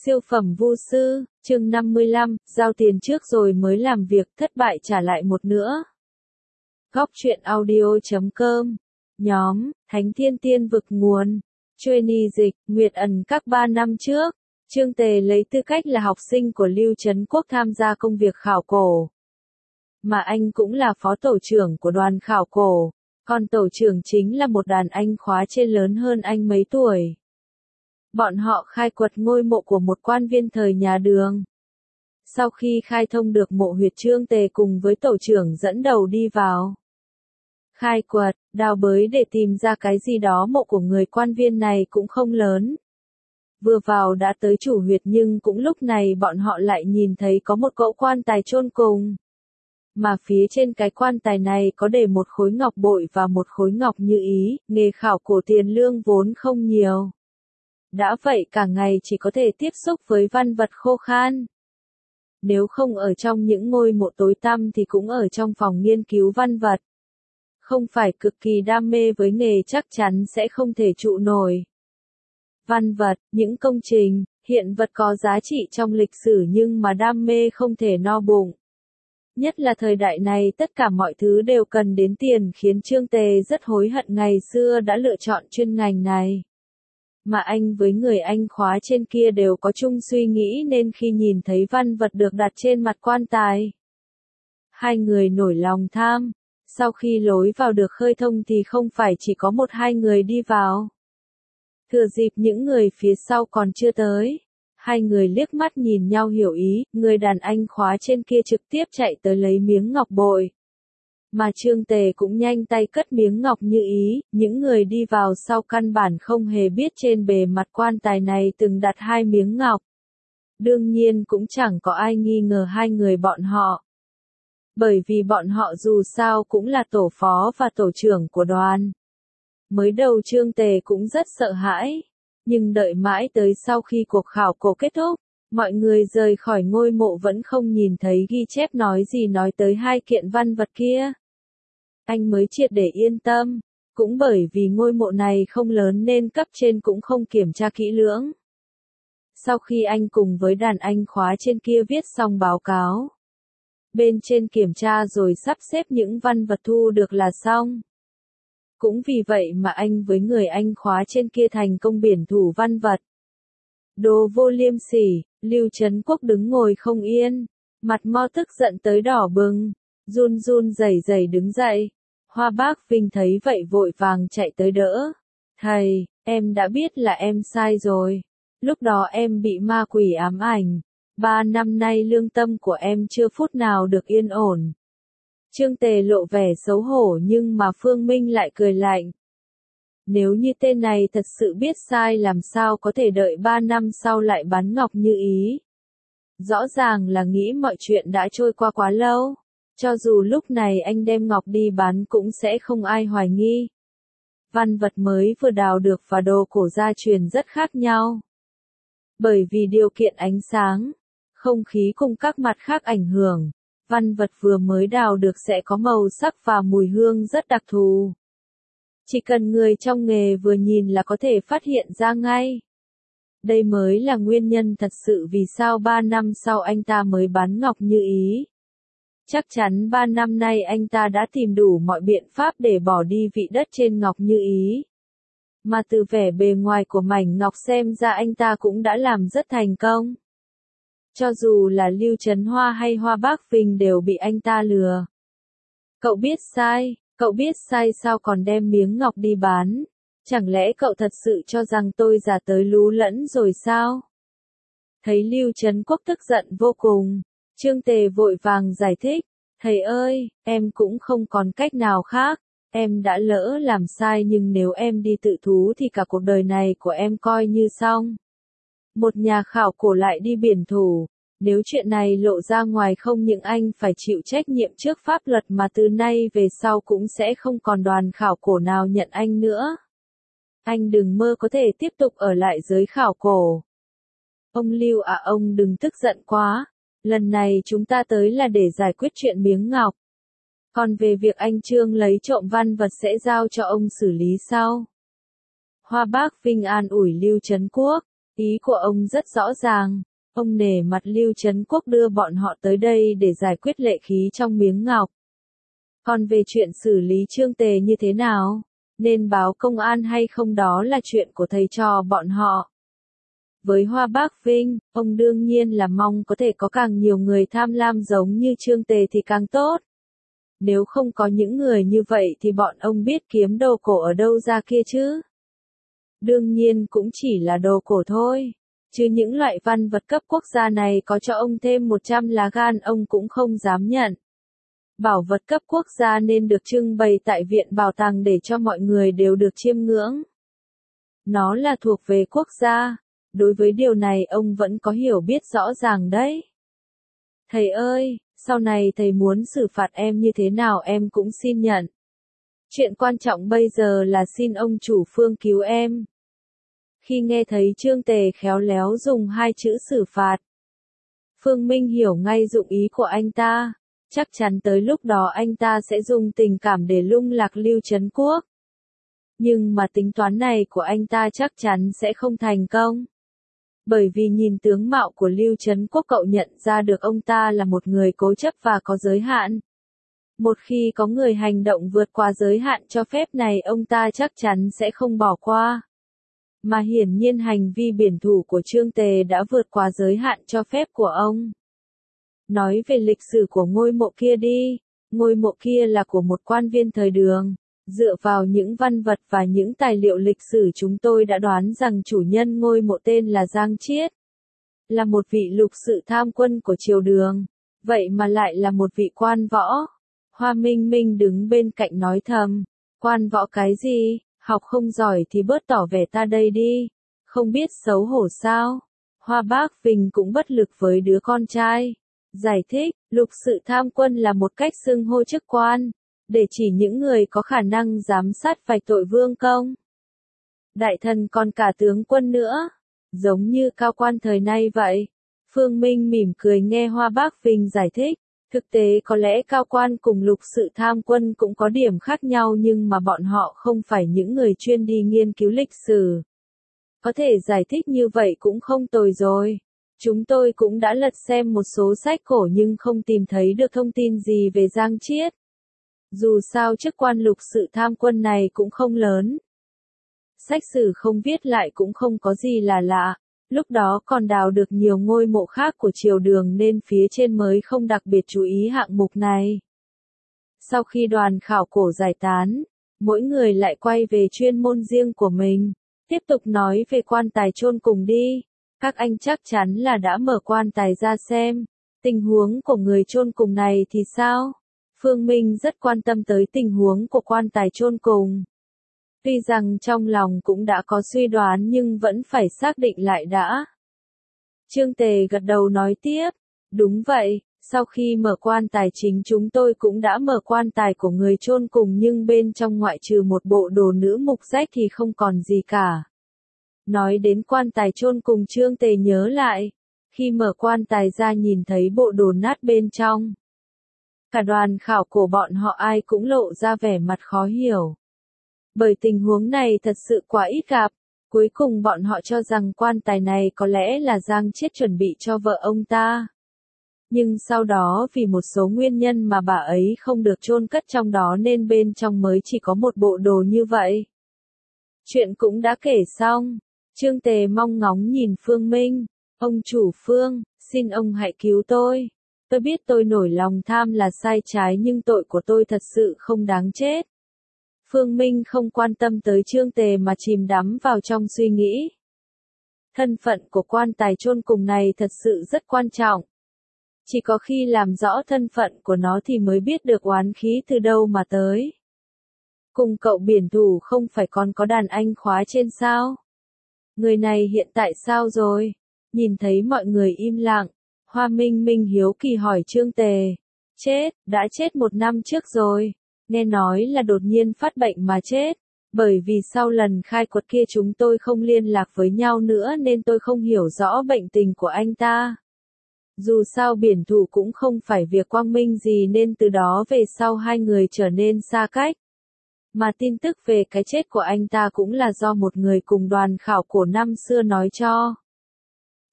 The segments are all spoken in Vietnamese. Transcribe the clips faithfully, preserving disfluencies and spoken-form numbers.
Siêu phẩm vu sư, chương năm mươi lăm, giao tiền trước rồi mới làm việc, thất bại trả lại một nữa. Góc truyện audio chấm com, nhóm, Thánh Thiên Tiên Vực Nguồn, Trainee dịch, Nguyệt Ẩn các ba năm trước, Trương Tề lấy tư cách là học sinh của Lưu Trấn Quốc tham gia công việc khảo cổ. Mà anh cũng là phó tổ trưởng của đoàn khảo cổ, còn tổ trưởng chính là một đàn anh khóa trên lớn hơn anh mấy tuổi. Bọn họ khai quật ngôi mộ của một quan viên thời nhà Đường. Sau khi khai thông được mộ huyệt, Trương Tề cùng với tổ trưởng dẫn đầu đi vào. Khai quật, đào bới để tìm ra cái gì đó, mộ của người quan viên này cũng không lớn. Vừa vào đã tới chủ huyệt, nhưng cũng lúc này bọn họ lại nhìn thấy có một cỗ quan tài chôn cùng. Mà phía trên cái quan tài này có để một khối ngọc bội và một khối ngọc như ý, nghề khảo cổ tiền lương vốn không nhiều. Đã vậy cả ngày chỉ có thể tiếp xúc với văn vật khô khan. Nếu không ở trong những ngôi mộ tối tăm thì cũng ở trong phòng nghiên cứu văn vật. Không phải cực kỳ đam mê với nghề chắc chắn sẽ không thể trụ nổi. Văn vật, những công trình, hiện vật có giá trị trong lịch sử nhưng mà đam mê không thể no bụng. Nhất là thời đại này tất cả mọi thứ đều cần đến tiền, khiến Trương Tề rất hối hận ngày xưa đã lựa chọn chuyên ngành này. Mà anh với người anh khóa trên kia đều có chung suy nghĩ, nên khi nhìn thấy văn vật được đặt trên mặt quan tài, hai người nổi lòng tham. Sau khi lối vào được khơi thông thì không phải chỉ có một hai người đi vào. Thừa dịp những người phía sau còn chưa tới, hai người liếc mắt nhìn nhau hiểu ý, người đàn anh khóa trên kia trực tiếp chạy tới lấy miếng ngọc bội. Mà Trương Tề cũng nhanh tay cất miếng ngọc như ý, những người đi vào sau căn bản không hề biết trên bề mặt quan tài này từng đặt hai miếng ngọc. Đương nhiên cũng chẳng có ai nghi ngờ hai người bọn họ. Bởi vì bọn họ dù sao cũng là tổ phó và tổ trưởng của đoàn. Mới đầu Trương Tề cũng rất sợ hãi, nhưng đợi mãi tới sau khi cuộc khảo cổ kết thúc, mọi người rời khỏi ngôi mộ vẫn không nhìn thấy ghi chép nói gì nói tới hai kiện văn vật kia. Anh mới triệt để yên tâm, cũng bởi vì ngôi mộ này không lớn nên cấp trên cũng không kiểm tra kỹ lưỡng. Sau khi anh cùng với đàn anh khóa trên kia viết xong báo cáo, bên trên kiểm tra rồi sắp xếp những văn vật thu được là xong. Cũng vì vậy mà anh với người anh khóa trên kia thành công biển thủ văn vật. Đồ vô liêm sỉ, Lưu Trấn Quốc đứng ngồi không yên, mặt mo tức giận tới đỏ bừng, run run rẩy rẩy đứng dậy. Hoa Bác Vinh thấy vậy vội vàng chạy tới đỡ. Thầy, em đã biết là em sai rồi. Lúc đó em bị ma quỷ ám ảnh. Ba năm nay lương tâm của em chưa phút nào được yên ổn. Trương Tề lộ vẻ xấu hổ nhưng mà Phương Minh lại cười lạnh. Nếu như tên này thật sự biết sai làm sao có thể đợi ba năm sau lại bán ngọc như ý. Rõ ràng là nghĩ mọi chuyện đã trôi qua quá lâu. Cho dù lúc này anh đem ngọc đi bán cũng sẽ không ai hoài nghi. Văn vật mới vừa đào được và đồ cổ gia truyền rất khác nhau. Bởi vì điều kiện ánh sáng, không khí cùng các mặt khác ảnh hưởng, văn vật vừa mới đào được sẽ có màu sắc và mùi hương rất đặc thù. Chỉ cần người trong nghề vừa nhìn là có thể phát hiện ra ngay. Đây mới là nguyên nhân thật sự vì sao ba năm sau anh ta mới bán ngọc như ý. Chắc chắn ba năm nay anh ta đã tìm đủ mọi biện pháp để bỏ đi vị đất trên ngọc như ý. Mà từ vẻ bề ngoài của mảnh ngọc xem ra anh ta cũng đã làm rất thành công. Cho dù là Lưu Trấn Hoa hay Hoa Bác Vinh đều bị anh ta lừa. Cậu biết sai, cậu biết sai sao còn đem miếng ngọc đi bán? Chẳng lẽ cậu thật sự cho rằng tôi giả tới lú lẫn rồi sao? Thấy Lưu Trấn Quốc tức giận vô cùng, Trương Tề vội vàng giải thích. Thầy ơi, em cũng không còn cách nào khác. Em đã lỡ làm sai nhưng nếu em đi tự thú thì cả cuộc đời này của em coi như xong. Một nhà khảo cổ lại đi biển thủ. Nếu chuyện này lộ ra ngoài không những anh phải chịu trách nhiệm trước pháp luật mà từ nay về sau cũng sẽ không còn đoàn khảo cổ nào nhận anh nữa. Anh đừng mơ có thể tiếp tục ở lại giới khảo cổ. Ông Lưu à, ông đừng tức giận quá. Lần này chúng ta tới là để giải quyết chuyện miếng ngọc. Còn về việc anh Trương lấy trộm văn vật sẽ giao cho ông xử lý sau. Hoa Bác Vinh an ủi Lưu Trấn Quốc. Ý của ông rất rõ ràng, ông nể mặt Lưu Trấn Quốc đưa bọn họ tới đây để giải quyết lệ khí trong miếng ngọc. Còn về chuyện xử lý Trương Tề như thế nào, nên báo công an hay không đó là chuyện của thầy trò bọn họ. Với Hoa Bác Vinh, ông đương nhiên là mong có thể có càng nhiều người tham lam giống như Trương Tề thì càng tốt. Nếu không có những người như vậy thì bọn ông biết kiếm đồ cổ ở đâu ra kia chứ? Đương nhiên cũng chỉ là đồ cổ thôi, chứ những loại văn vật cấp quốc gia này có cho ông thêm một trăm lá gan ông cũng không dám nhận. Bảo vật cấp quốc gia nên được trưng bày tại viện bảo tàng để cho mọi người đều được chiêm ngưỡng. Nó là thuộc về quốc gia, đối với điều này ông vẫn có hiểu biết rõ ràng đấy. Thầy ơi, sau này thầy muốn xử phạt em như thế nào em cũng xin nhận. Chuyện quan trọng bây giờ là xin ông chủ Phương cứu em. Khi nghe thấy Trương Tề khéo léo dùng hai chữ xử phạt, Phương Minh hiểu ngay dụng ý của anh ta. Chắc chắn tới lúc đó anh ta sẽ dùng tình cảm để lung lạc Lưu Trấn Quốc. Nhưng mà tính toán này của anh ta chắc chắn sẽ không thành công. Bởi vì nhìn tướng mạo của Lưu Trấn Quốc cậu nhận ra được ông ta là một người cố chấp và có giới hạn. Một khi có người hành động vượt qua giới hạn cho phép này ông ta chắc chắn sẽ không bỏ qua. Mà hiển nhiên hành vi biển thủ của Trương Tề đã vượt qua giới hạn cho phép của ông. Nói về lịch sử của ngôi mộ kia đi, ngôi mộ kia là của một quan viên thời Đường. Dựa vào những văn vật và những tài liệu lịch sử chúng tôi đã đoán rằng chủ nhân ngôi mộ tên là Giang Chiết. Là một vị lục sự tham quân của triều Đường, vậy mà lại là một vị quan võ. Hoa Minh Minh đứng bên cạnh nói thầm, quan võ cái gì, học không giỏi thì bớt tỏ vẻ ta đây đi, không biết xấu hổ sao. Hoa Bác Vinh cũng bất lực với đứa con trai. Giải thích, lục sự tham quân là một cách xưng hô chức quan, để chỉ những người có khả năng giám sát vạch tội vương công. Đại thần còn cả tướng quân nữa, giống như cao quan thời nay vậy. Phương Minh mỉm cười nghe Hoa Bác Vinh giải thích, thực tế có lẽ cao quan cùng lục sự tham quân cũng có điểm khác nhau nhưng mà bọn họ không phải những người chuyên đi nghiên cứu lịch sử. Có thể giải thích như vậy cũng không tồi rồi. Chúng tôi cũng đã lật xem một số sách cổ nhưng không tìm thấy được thông tin gì về Giang Chiết. Dù sao chức quan lục sự tham quân này cũng không lớn. Sách sử không viết lại cũng không có gì là lạ, lúc đó còn đào được nhiều ngôi mộ khác của triều Đường nên phía trên mới không đặc biệt chú ý hạng mục này. Sau khi đoàn khảo cổ giải tán, mỗi người lại quay về chuyên môn riêng của mình, tiếp tục nói về quan tài chôn cùng đi. Các anh chắc chắn là đã mở quan tài ra xem, tình huống của người chôn cùng này thì sao? Phương Minh rất quan tâm tới tình huống của quan tài chôn cùng. Tuy rằng trong lòng cũng đã có suy đoán nhưng vẫn phải xác định lại đã. Trương Tề gật đầu nói tiếp, đúng vậy, sau khi mở quan tài chính chúng tôi cũng đã mở quan tài của người chôn cùng nhưng bên trong ngoại trừ một bộ đồ nữ mục rách thì không còn gì cả. Nói đến quan tài chôn cùng Trương Tề nhớ lại, khi mở quan tài ra nhìn thấy bộ đồ nát bên trong. Cả đoàn khảo cổ bọn họ ai cũng lộ ra vẻ mặt khó hiểu. Bởi tình huống này thật sự quá ít gặp, cuối cùng bọn họ cho rằng quan tài này có lẽ là Giang Chiết chuẩn bị cho vợ ông ta. Nhưng sau đó vì một số nguyên nhân mà bà ấy không được chôn cất trong đó nên bên trong mới chỉ có một bộ đồ như vậy. Chuyện cũng đã kể xong. Trương Tề mong ngóng nhìn Phương Minh, ông chủ Phương, xin ông hãy cứu tôi. Tôi biết tôi nổi lòng tham là sai trái nhưng tội của tôi thật sự không đáng chết. Phương Minh không quan tâm tới Trương Tề mà chìm đắm vào trong suy nghĩ. Thân phận của quan tài chôn cùng này thật sự rất quan trọng. Chỉ có khi làm rõ thân phận của nó thì mới biết được oán khí từ đâu mà tới. Cùng cậu biển thủ không phải còn có đàn anh khóa trên sao? Người này hiện tại sao rồi? Nhìn thấy mọi người im lặng, Hoa Minh Minh hiếu kỳ hỏi Trương Tề. Chết, đã chết một năm trước rồi. Nghe nói là đột nhiên phát bệnh mà chết. Bởi vì sau lần khai quật kia chúng tôi không liên lạc với nhau nữa nên tôi không hiểu rõ bệnh tình của anh ta. Dù sao biển thủ cũng không phải việc quang minh gì nên từ đó về sau hai người trở nên xa cách. Mà tin tức về cái chết của anh ta cũng là do một người cùng đoàn khảo cổ năm xưa nói cho.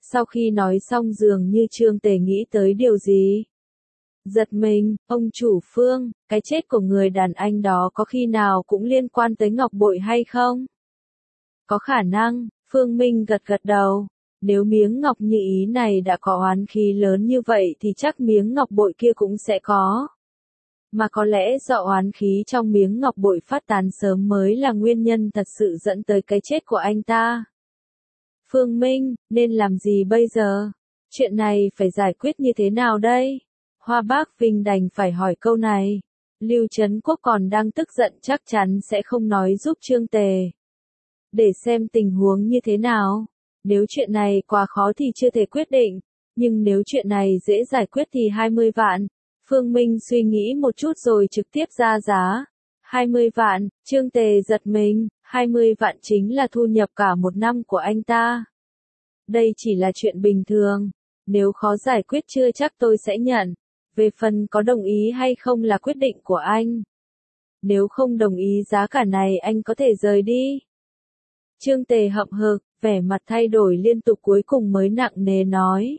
Sau khi nói xong dường như Trương Tề nghĩ tới điều gì. Giật mình, ông chủ Phương, cái chết của người đàn anh đó có khi nào cũng liên quan tới ngọc bội hay không? Có khả năng, Phương Minh gật gật đầu. Nếu miếng ngọc như ý này đã có oán khí lớn như vậy thì chắc miếng ngọc bội kia cũng sẽ có. Mà có lẽ do oán khí trong miếng ngọc bội phát tán sớm mới là nguyên nhân thật sự dẫn tới cái chết của anh ta. Phương Minh, nên làm gì bây giờ? Chuyện này phải giải quyết như thế nào đây? Hoa Bác Vinh đành phải hỏi câu này. Lưu Trấn Quốc còn đang tức giận chắc chắn sẽ không nói giúp Trương Tề. Để xem tình huống như thế nào. Nếu chuyện này quá khó thì chưa thể quyết định. Nhưng nếu chuyện này dễ giải quyết thì hai mươi vạn. Phương Minh suy nghĩ một chút rồi trực tiếp ra giá. hai mươi vạn, Trương Tề giật mình, hai mươi vạn chính là thu nhập cả một năm của anh ta. Đây chỉ là chuyện bình thường. Nếu khó giải quyết chưa chắc tôi sẽ nhận. Về phần có đồng ý hay không là quyết định của anh. Nếu không đồng ý giá cả này anh có thể rời đi. Trương Tề hậm hực, vẻ mặt thay đổi liên tục cuối cùng mới nặng nề nói.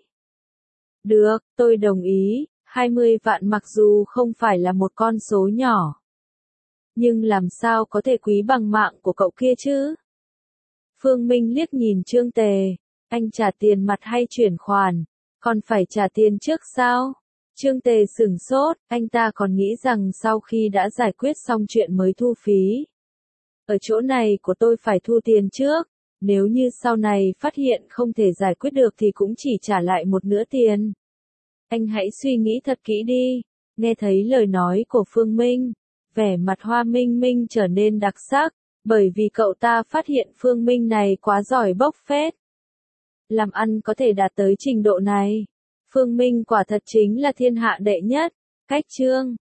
Được, tôi đồng ý, hai mươi vạn mặc dù không phải là một con số nhỏ. Nhưng làm sao có thể quý bằng mạng của cậu kia chứ? Phương Minh liếc nhìn Trương Tề, anh trả tiền mặt hay chuyển khoản, còn phải trả tiền trước sao? Trương Tề sửng sốt, anh ta còn nghĩ rằng sau khi đã giải quyết xong chuyện mới thu phí. Ở chỗ này của tôi phải thu tiền trước, nếu như sau này phát hiện không thể giải quyết được thì cũng chỉ trả lại một nửa tiền. Anh hãy suy nghĩ thật kỹ đi. Nghe thấy lời nói của Phương Minh, vẻ mặt Hoa Minh Minh trở nên đặc sắc, bởi vì cậu ta phát hiện Phương Minh này quá giỏi bốc phét. Làm ăn có thể đạt tới trình độ này. Phương Minh quả thật chính là thiên hạ đệ nhất. Cách chương